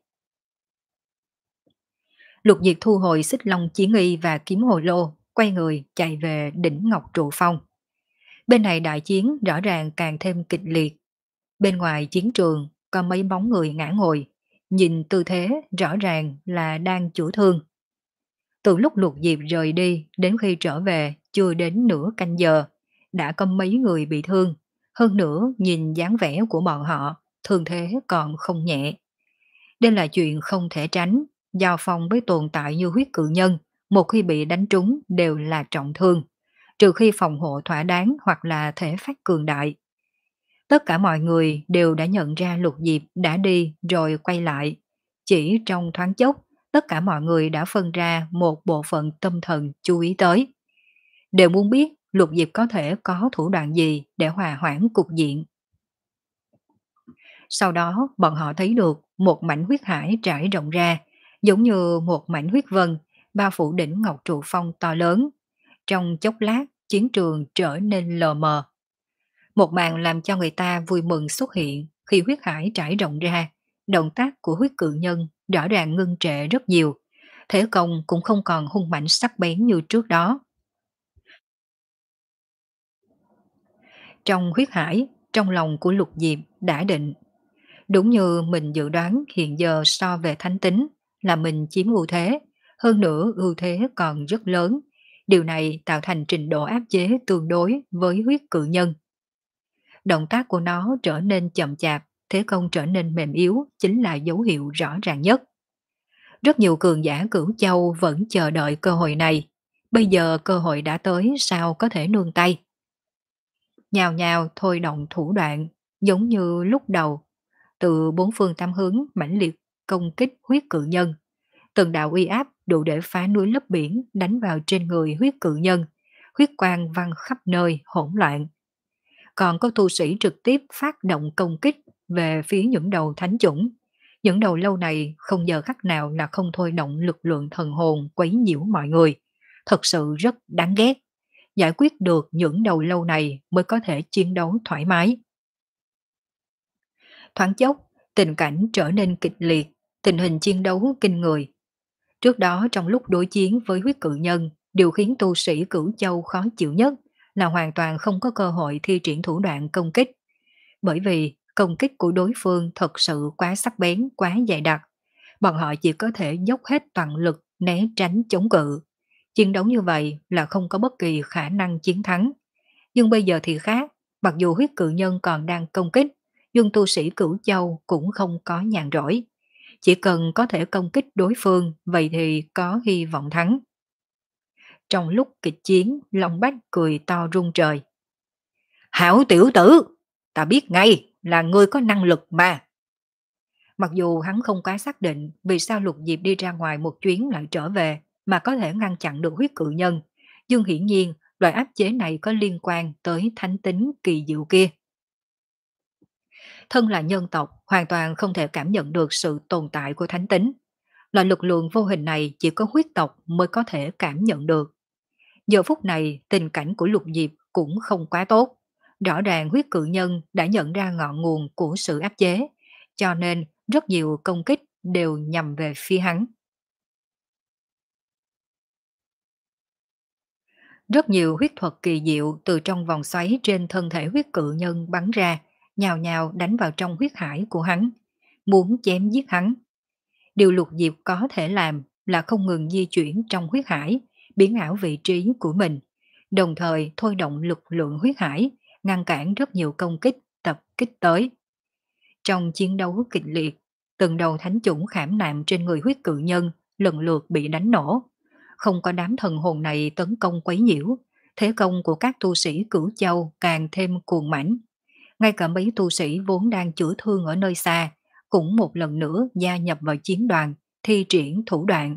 Lục Diệp thu hồi xích long chiến y và kiếm hồ lô, quay người chạy về đỉnh Ngọc Trụ Phong. Bên này đại chiến rõ ràng càng thêm kịch liệt. Bên ngoài chiến trường có mấy bóng người ngã ngồi, nhìn tư thế rõ ràng là đang chữa thương. Từ lúc Lục Diệp rời đi đến khi trở về chưa đến nửa canh giờ, đã có mấy người bị thương. Hơn nữa nhìn dáng vẻ của bọn họ, thương thế còn không nhẹ. Đây là chuyện không thể tránh, giao phong với tồn tại như huyết cự nhân, một khi bị đánh trúng đều là trọng thương, trừ khi phòng hộ thỏa đáng hoặc là thể phát cường đại. Tất cả mọi người đều đã nhận ra Lục Diệp đã đi rồi quay lại. Chỉ trong thoáng chốc, tất cả mọi người đã phân ra một bộ phận tâm thần chú ý tới. Đều muốn biết Lục Diệp có thể có thủ đoạn gì để hòa hoãn cục diện. Sau đó bọn họ thấy được một mảnh huyết hải trải rộng ra, giống như một mảnh huyết vân, bao phủ đỉnh Ngọc Trụ Phong to lớn. Trong chốc lát, chiến trường trở nên lờ mờ. Một màn làm cho người ta vui mừng xuất hiện khi huyết hải trải rộng ra, động tác của huyết cự nhân rõ ràng ngưng trệ rất nhiều, thế công cũng không còn hung mãnh sắc bén như trước đó. Trong huyết hải, trong lòng của Lục Diệp đã định, đúng như mình dự đoán hiện giờ so về thánh tính là mình chiếm ưu thế, hơn nữa ưu thế còn rất lớn. Điều này tạo thành trình độ áp chế tương đối với huyết cự nhân. Động tác của nó trở nên chậm chạp, thế công trở nên mềm yếu chính là dấu hiệu rõ ràng nhất. Rất nhiều cường giả Cửu Châu vẫn chờ đợi cơ hội này. Bây giờ cơ hội đã tới, sao có thể nương tay. Nhào nhào thôi động thủ đoạn, giống như lúc đầu, từ bốn phương tám hướng mãnh liệt công kích huyết cự nhân. Từng đạo uy áp đủ để phá núi lấp biển đánh vào trên người huyết cự nhân, huyết quang văng khắp nơi hỗn loạn. Còn có tu sĩ trực tiếp phát động công kích về phía những đầu thánh chủng. Những đầu lâu này không giờ khắc nào là không thôi động lực lượng thần hồn quấy nhiễu mọi người. Thật sự rất đáng ghét. Giải quyết được những đầu lâu này mới có thể chiến đấu thoải mái. Thoáng chốc, tình cảnh trở nên kịch liệt, tình hình chiến đấu kinh người. Trước đó trong lúc đối chiến với huyết cự nhân, điều khiến tu sĩ Cửu Châu khó chịu nhất là hoàn toàn không có cơ hội thi triển thủ đoạn công kích. Bởi vì công kích của đối phương thật sự quá sắc bén, quá dày đặc. Bọn họ chỉ có thể dốc hết toàn lực né tránh chống cự. Chiến đấu như vậy là không có bất kỳ khả năng chiến thắng. Nhưng bây giờ thì khác, mặc dù huyết cự nhân còn đang công kích, nhưng tu sĩ Cửu Châu cũng không có nhàn rỗi. Chỉ cần có thể công kích đối phương, vậy thì có hy vọng thắng. Trong lúc kịch chiến, Long Bách cười to rung trời. Hảo tiểu tử, ta biết ngay là ngươi có năng lực mà. Mặc dù hắn không quá xác định vì sao Lục Diệp đi ra ngoài một chuyến lại trở về mà có thể ngăn chặn được huyết cự nhân, nhưng hiển nhiên loại áp chế này có liên quan tới thánh tính kỳ diệu kia. Thân là nhân tộc, hoàn toàn không thể cảm nhận được sự tồn tại của thánh tính. Loại lực lượng vô hình này chỉ có huyết tộc mới có thể cảm nhận được. Giờ phút này, tình cảnh của Lục Diệp cũng không quá tốt. Rõ ràng huyết cự nhân đã nhận ra ngọn nguồn của sự áp chế, cho nên rất nhiều công kích đều nhằm về phía hắn. Rất nhiều huyết thuật kỳ diệu từ trong vòng xoáy trên thân thể huyết cự nhân bắn ra, nhào nhào đánh vào trong huyết hải của hắn, muốn chém giết hắn. Điều Lục Diệp có thể làm là không ngừng di chuyển trong huyết hải, biến ảo vị trí của mình, đồng thời thôi động lực lượng huyết hải, ngăn cản rất nhiều công kích tập kích tới. Trong chiến đấu kịch liệt, từng đầu thánh chủng khảm nạm trên người huyết cự nhân lần lượt bị đánh nổ. Không có đám thần hồn này tấn công quấy nhiễu, thế công của các tu sĩ Cửu Châu càng thêm cuồng mãnh. Ngay cả mấy tu sĩ vốn đang chữa thương ở nơi xa, cũng một lần nữa gia nhập vào chiến đoàn, thi triển thủ đoạn.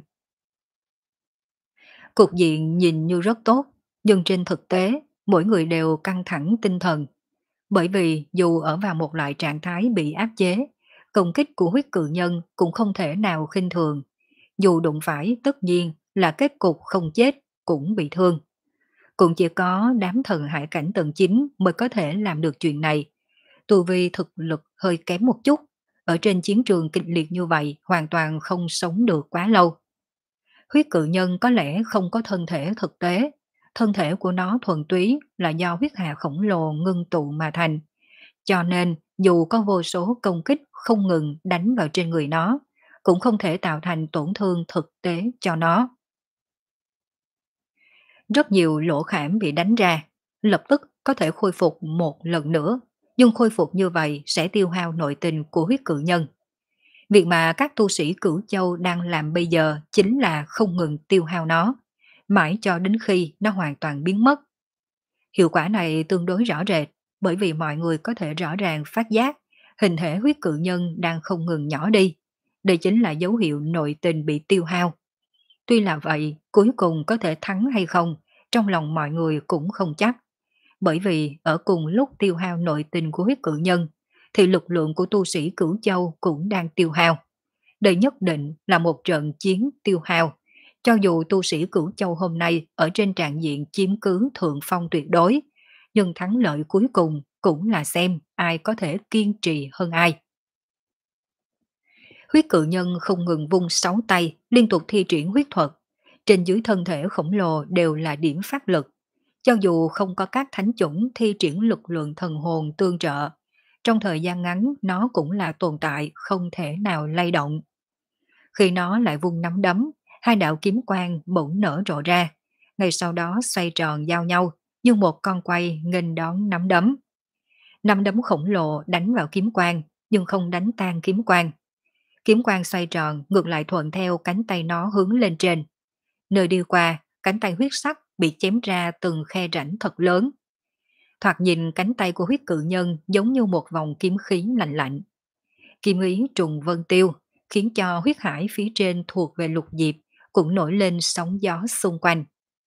Cục diện nhìn như rất tốt, nhưng trên thực tế, mỗi người đều căng thẳng tinh thần. Bởi vì dù ở vào một loại trạng thái bị áp chế, công kích của huyết cự nhân cũng không thể nào khinh thường. Dù đụng phải tất nhiên là kết cục không chết cũng bị thương. Cũng chỉ có đám thần hải cảnh tầng chín mới có thể làm được chuyện này. Tu vi thực lực hơi kém một chút, ở trên chiến trường kịch liệt như vậy hoàn toàn không sống được quá lâu. Huyết cự nhân có lẽ không có thân thể thực tế, thân thể của nó thuần túy là do huyết hà khổng lồ ngưng tụ mà thành. Cho nên dù có vô số công kích không ngừng đánh vào trên người nó, cũng không thể tạo thành tổn thương thực tế cho nó. Rất nhiều lỗ khảm bị đánh ra, lập tức có thể khôi phục một lần nữa, nhưng khôi phục như vậy sẽ tiêu hao nội tình của huyết cự nhân. Việc mà các tu sĩ Cửu Châu đang làm bây giờ chính là không ngừng tiêu hao nó, mãi cho đến khi nó hoàn toàn biến mất. Hiệu quả này tương đối rõ rệt, bởi vì mọi người có thể rõ ràng phát giác hình thể huyết cự nhân đang không ngừng nhỏ đi. Đây chính là dấu hiệu nội tình bị tiêu hao. Tuy là vậy, cuối cùng có thể thắng hay không, trong lòng mọi người cũng không chắc. Bởi vì ở cùng lúc tiêu hao nội tình của huyết cự nhân, thì lực lượng của tu sĩ Cửu Châu cũng đang tiêu hao. Đây nhất định là một trận chiến tiêu hao. Cho dù tu sĩ Cửu Châu hôm nay ở trên trạng diện chiếm cứ thượng phong tuyệt đối, nhưng thắng lợi cuối cùng cũng là xem ai có thể kiên trì hơn ai. Huyết cự nhân không ngừng vung sáu tay, liên tục thi triển huyết thuật. Trên dưới thân thể khổng lồ đều là điểm phát lực. Cho dù không có các thánh chủng thi triển lực lượng thần hồn tương trợ, trong thời gian ngắn nó cũng là tồn tại không thể nào lay động. Khi nó lại vung nắm đấm, hai đạo kiếm quang bỗng nở rộ ra, ngay sau đó xoay tròn giao nhau như một con quay nghênh đón nắm đấm. Nắm đấm khổng lồ đánh vào kiếm quang nhưng không đánh tan kiếm quang. Kiếm quang xoay tròn ngược lại thuận theo cánh tay nó hướng lên trên. Nơi đi qua, cánh tay huyết sắc bị chém ra từng khe rãnh thật lớn. Thoạt nhìn cánh tay của huyết cự nhân giống như một vòng kiếm khí lạnh lạnh. Kiếm ý trùng vân tiêu, khiến cho huyết hải phía trên thuộc về lục diệp cũng nổi lên sóng gió xung quanh.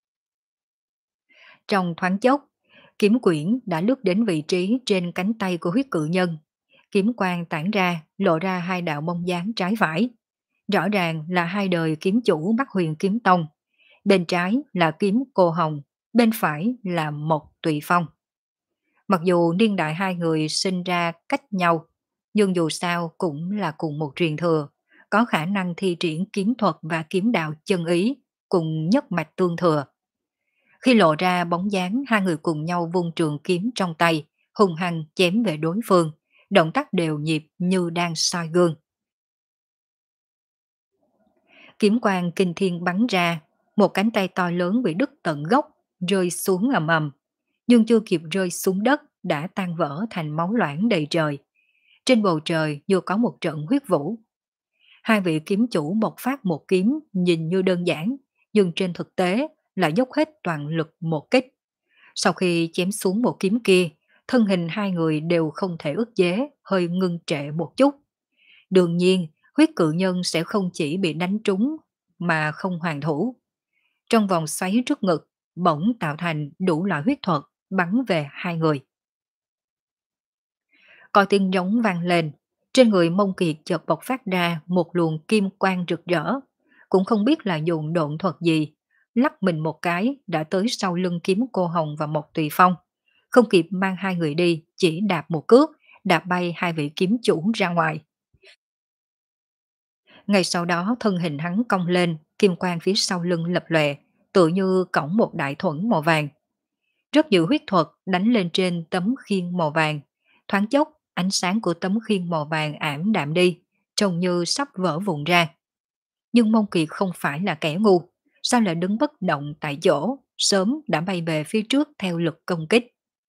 Trong thoáng chốc, kiếm quyển đã lướt đến vị trí trên cánh tay của huyết cự nhân. Kiếm quang tản ra, lộ ra hai đạo bông dáng trái phải. Rõ ràng là hai đời kiếm chủ Bắc Huyền Kiếm Tông. Bên trái là kiếm Cô Hồng, bên phải là Mộc Tùy Phong. Mặc dù niên đại hai người sinh ra cách nhau, nhưng dù sao cũng là cùng một truyền thừa, có khả năng thi triển kiếm thuật và kiếm đạo chân ý, cùng nhất mạch tương thừa. Khi lộ ra bóng dáng hai người cùng nhau vung trường kiếm trong tay, hung hăng chém về đối phương, động tác đều nhịp như đang soi gương. Kiếm quang kinh thiên bắn ra, một cánh tay to lớn bị đứt tận gốc, rơi xuống ầm ầm, nhưng chưa kịp rơi xuống đất đã tan vỡ thành máu loãng đầy trời. Trên bầu trời vừa có một trận huyết vũ. Hai vị kiếm chủ bộc phát một kiếm nhìn như đơn giản, nhưng trên thực tế là dốc hết toàn lực một kích. Sau khi chém xuống một kiếm kia, thân hình hai người đều không thể ức chế, hơi ngưng trệ một chút. Đương nhiên, huyết cự nhân sẽ không chỉ bị đánh trúng mà không hoàn thủ. Trong vòng xoáy trước ngực, bỗng tạo thành đủ loại huyết thuật bắn về hai người. Coi tiếng giống vang lên, trên người Mông Kiệt chợt bộc phát ra một luồng kim quang rực rỡ, cũng không biết là dùng độn thuật gì, lắc mình một cái đã tới sau lưng kiếm Cô Hồng và Mộc Tùy Phong, không kịp mang hai người đi, chỉ đạp một cước, đạp bay hai vị kiếm chủ ra ngoài. Ngay sau đó thân hình hắn cong lên, kim quang phía sau lưng lập lòe, tựa như cổng một đại thuẫn màu vàng. Rất nhiều huyết thuật đánh lên trên tấm khiên màu vàng, thoáng chốc ánh sáng của tấm khiên màu vàng ảm đạm đi, trông như sắp vỡ vụn ra. Nhưng Mông Kiệt không phải là kẻ ngu, sao lại đứng bất động tại chỗ, sớm đã bay về phía trước theo lực công kích.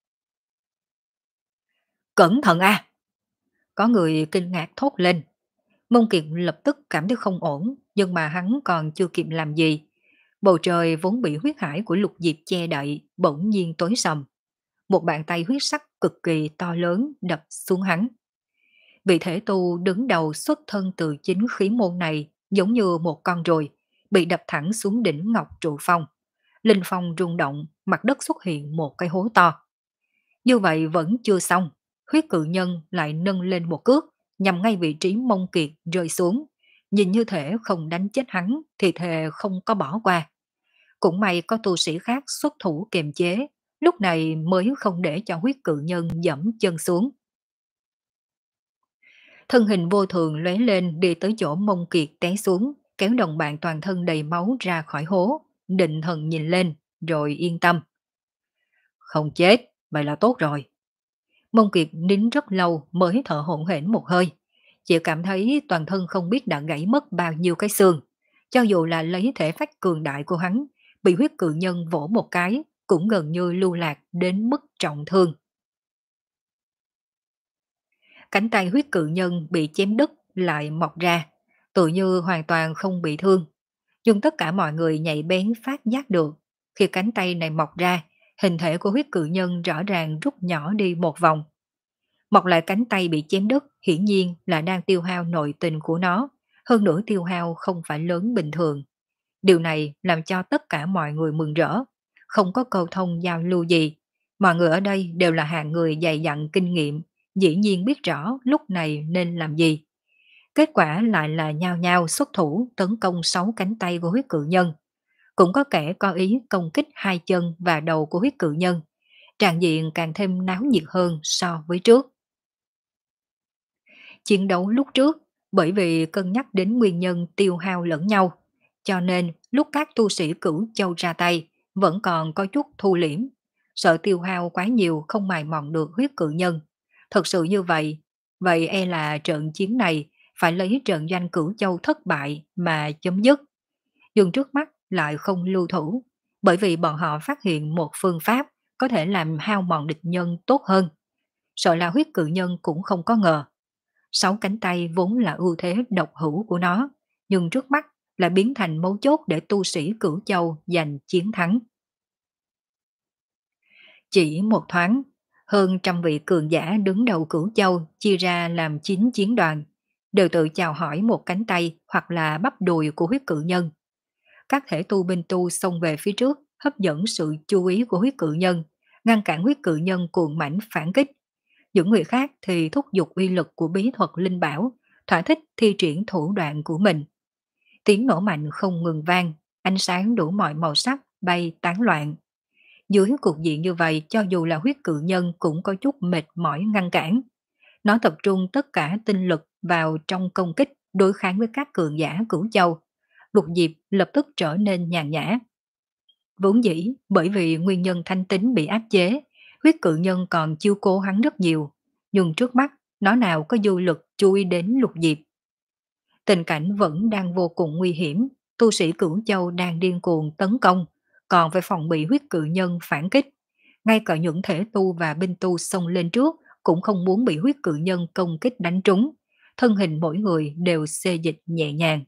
Cẩn thận a! Có người kinh ngạc thốt lên. Mông Kiệt lập tức cảm thấy không ổn, nhưng mà hắn còn chưa kịp làm gì. Bầu trời vốn bị huyết hải của lục diệp che đậy, bỗng nhiên tối sầm. Một bàn tay huyết sắc cực kỳ to lớn đập xuống hắn. Vị thể tu đứng đầu xuất thân từ chính khí môn này giống như một con ruồi, bị đập thẳng xuống đỉnh ngọc trụ phong. Linh phong rung động, mặt đất xuất hiện một cái hố to. Như vậy vẫn chưa xong, huyết cự nhân lại nâng lên một cước, nhằm ngay vị trí Mông Kiệt rơi xuống, Nhìn như thể không đánh chết hắn thì thề không có bỏ qua. Cũng may có tu sĩ khác xuất thủ kiềm chế, lúc này mới không để cho huyết cự nhân dẫm chân xuống. Thân hình vô thường lóe lên đi tới chỗ Mông Kiệt té xuống, kéo đồng bạn toàn thân đầy máu ra khỏi hố, định thần nhìn lên, rồi yên tâm. Không chết, vậy là tốt rồi. Mông Kiệt nín rất lâu mới thở hổn hển một hơi. Chỉ cảm thấy toàn thân không biết đã gãy mất bao nhiêu cái xương. Cho dù là lấy thể phách cường đại của hắn, bị huyết cự nhân vỗ một cái, cũng gần như lưu lạc đến mức trọng thương. Cánh tay huyết cự nhân bị chém đứt lại mọc ra, tự như hoàn toàn không bị thương. Nhưng tất cả mọi người nhạy bén phát giác được, khi cánh tay này mọc ra, hình thể của huyết cự nhân rõ ràng rút nhỏ đi một vòng. Mọc lại cánh tay bị chém đứt hiển nhiên là đang tiêu hao nội tình của nó, hơn nữa tiêu hao không phải lớn bình thường. Điều này làm cho tất cả mọi người mừng rỡ, không có câu thông giao lưu gì. Mọi người ở đây đều là hạng người dày dặn kinh nghiệm, dĩ nhiên biết rõ lúc này nên làm gì. Kết quả lại là nhao nhao xuất thủ tấn công sáu cánh tay của huyết cự nhân. Cũng có kẻ có ý công kích hai chân và đầu của huyết cự nhân. Tràng diện càng thêm náo nhiệt hơn so với trước. Chiến đấu lúc trước, bởi vì cân nhắc đến nguyên nhân tiêu hao lẫn nhau, cho nên lúc các tu sĩ cửu châu ra tay, vẫn còn có chút thu liễm, sợ tiêu hao quá nhiều không mài mòn được huyết cự nhân. Thật sự như vậy, vậy e là trận chiến này phải lấy trận doanh cửu châu thất bại mà chấm dứt. Nhưng trước mắt lại không lưu thủ, bởi vì bọn họ phát hiện một phương pháp có thể làm hao mòn địch nhân tốt hơn. Sợ là huyết cự nhân cũng không có ngờ. Sáu cánh tay vốn là ưu thế độc hữu của nó, nhưng trước mắt lại biến thành mấu chốt để tu sĩ Cửu Châu giành chiến thắng. Chỉ một thoáng, hơn trăm vị cường giả đứng đầu Cửu Châu chia ra làm chín chiến đoàn, đều tự chào hỏi một cánh tay hoặc là bắp đùi của huyết cự nhân. Các thể tu binh tu xông về phía trước, hấp dẫn sự chú ý của huyết cự nhân, ngăn cản huyết cự nhân cuồng mãnh phản kích. Những người khác thì thúc giục uy lực của bí thuật linh bảo, thỏa thích thi triển thủ đoạn của mình. Tiếng nổ mạnh không ngừng vang, ánh sáng đủ mọi màu sắc bay tán loạn. Dưới cục diện như vậy, cho dù là huyết cự nhân cũng có chút mệt mỏi ngăn cản. Nó tập trung tất cả tinh lực vào trong công kích đối kháng với các cường giả cửu châu. Lục Diệp lập tức trở nên nhàn nhã. Vốn dĩ, bởi vì nguyên nhân thanh tính bị áp chế, huyết cự nhân còn chiêu cố hắn rất nhiều, nhưng trước mắt, nó nào có dư lực chú ý đến Lục Diệp. Tình cảnh vẫn đang vô cùng nguy hiểm, tu sĩ Cửu Châu đang điên cuồng tấn công, còn phải phòng bị huyết cự nhân phản kích. Ngay cả những thể tu và binh tu xông lên trước cũng không muốn bị huyết cự nhân công kích đánh trúng. Thân hình mỗi người đều xê dịch nhẹ nhàng.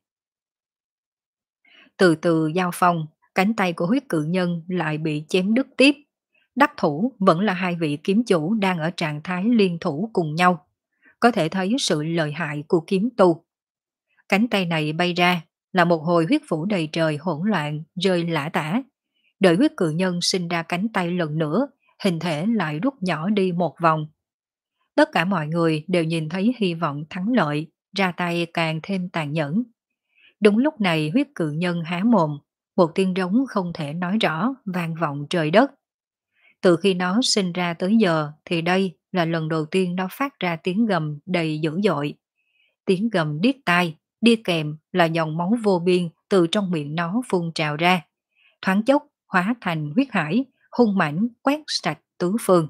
Từ từ giao phong, cánh tay của huyết cự nhân lại bị chém đứt tiếp. Đắc thủ vẫn là hai vị kiếm chủ đang ở trạng thái liên thủ cùng nhau. Có thể thấy sự lợi hại của kiếm tu. Cánh tay này bay ra là một hồi huyết phủ đầy trời hỗn loạn rơi lả tả. Đợi huyết cự nhân sinh ra cánh tay lần nữa, hình thể lại rút nhỏ đi một vòng. Tất cả mọi người đều nhìn thấy hy vọng thắng lợi, ra tay càng thêm tàn nhẫn. Đúng lúc này huyết cự nhân há mồm, một tiếng rống không thể nói rõ vang vọng trời đất. Từ khi nó sinh ra tới giờ thì đây là lần đầu tiên nó phát ra tiếng gầm đầy dữ dội. Tiếng gầm điếc tai, đi kèm là dòng máu vô biên từ trong miệng nó phun trào ra. Thoáng chốc hóa thành huyết hải, hung mãnh quét sạch tứ phương.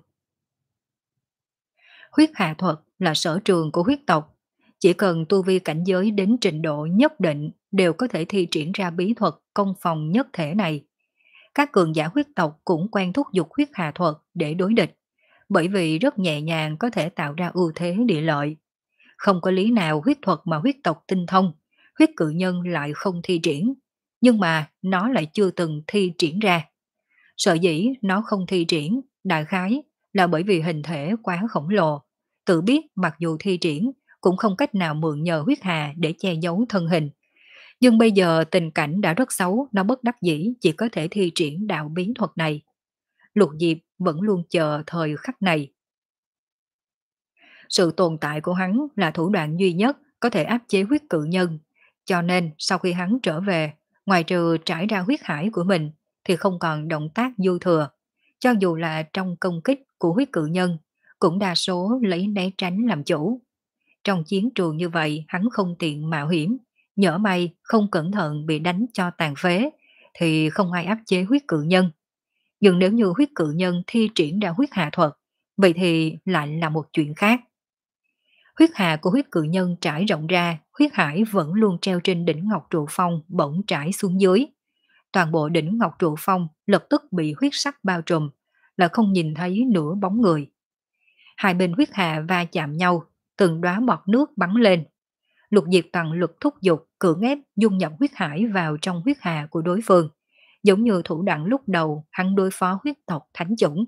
Huyết hạ thuật là sở trường của huyết tộc. Chỉ cần tu vi cảnh giới đến trình độ nhất định đều có thể thi triển ra bí thuật công phòng nhất thể này. Các cường giả huyết tộc cũng quen thúc giục huyết hà thuật để đối địch, bởi vì rất nhẹ nhàng có thể tạo ra ưu thế địa lợi. Không có lý nào huyết thuật mà huyết tộc tinh thông, huyết cự nhân lại không thi triển, nhưng mà nó lại chưa từng thi triển ra. Sở dĩ nó không thi triển, đại khái là bởi vì hình thể quá khổng lồ, tự biết mặc dù thi triển cũng không cách nào mượn nhờ huyết hà để che giấu thân hình. Nhưng bây giờ tình cảnh đã rất xấu, nó bất đắc dĩ chỉ có thể thi triển đạo biến thuật này. Lục Diệp vẫn luôn chờ thời khắc này. Sự tồn tại của hắn là thủ đoạn duy nhất có thể áp chế huyết cự nhân, Cho nên sau khi hắn trở về, ngoài trừ trải ra huyết hải của mình thì không còn động tác dư thừa. Cho dù là trong công kích của huyết cự nhân, cũng đa số lấy né tránh làm chủ. Trong chiến trường như vậy hắn không tiện mạo hiểm, nhỡ may không cẩn thận bị đánh cho tàn phế thì không ai áp chế huyết cự nhân. Nhưng nếu như huyết cự nhân thi triển ra huyết hà thuật, vậy thì lại là một chuyện khác. Huyết hà của huyết cự nhân trải rộng ra, huyết hải vẫn luôn treo trên đỉnh ngọc trụ phong bỗng trải xuống dưới. Toàn bộ đỉnh ngọc trụ phong lập tức bị huyết sắc bao trùm, là không nhìn thấy nửa bóng người. Hai bên huyết hà va chạm nhau, từng đóa bọt nước bắn lên. Lục Diệp tận lực thúc giục, cưỡng ép dung nhập huyết hải vào trong huyết hà của đối phương, giống như thủ đoạn lúc đầu hắn đối phó huyết tộc thánh chủng.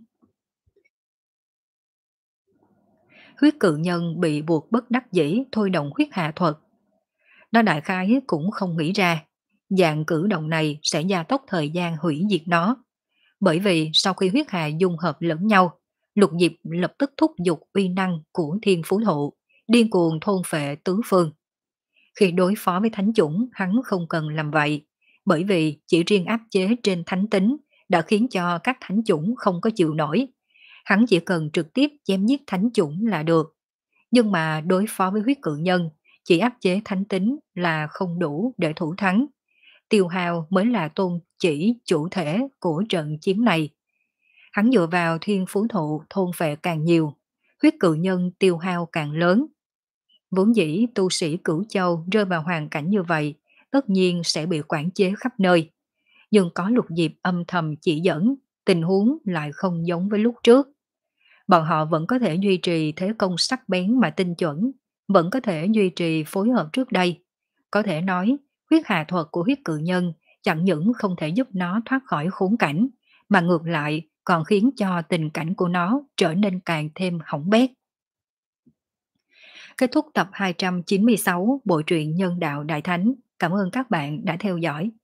Huyết cự nhân bị buộc bất đắc dĩ thôi động huyết hạ thuật. Nó đại khái cũng không nghĩ ra, dạng cử động này sẽ gia tốc thời gian hủy diệt nó. Bởi vì sau khi huyết hà dung hợp lẫn nhau, Lục Diệp lập tức thúc giục uy năng của thiên phú thụ, điên cuồng thôn phệ tứ phương. Khi đối phó với thánh chủng, hắn không cần làm vậy, bởi vì chỉ riêng áp chế trên thánh tính đã khiến cho các thánh chủng không có chịu nổi. Hắn chỉ cần trực tiếp chém giết thánh chủng là được. Nhưng mà đối phó với huyết cự nhân, chỉ áp chế thánh tính là không đủ để thủ thắng. Tiêu hao mới là tôn chỉ chủ thể của trận chiến này. Hắn dựa vào thiên phú thụ thôn phệ càng nhiều, huyết cự nhân tiêu hao càng lớn. Vốn dĩ tu sĩ Cửu Châu rơi vào hoàn cảnh như vậy, tất nhiên sẽ bị quản chế khắp nơi. Nhưng có Lục Diệp âm thầm chỉ dẫn, tình huống lại không giống với lúc trước. Bọn họ vẫn có thể duy trì thế công sắc bén mà tinh chuẩn, vẫn có thể duy trì phối hợp trước đây. Có thể nói, huyết hà thuật của huyết cự nhân chẳng những không thể giúp nó thoát khỏi khốn cảnh, mà ngược lại còn khiến cho tình cảnh của nó trở nên càng thêm hỏng bét. Kết thúc tập hai trăm chín mươi sáu bộ truyện Nhân đạo Đại Thánh. Cảm ơn các bạn đã theo dõi.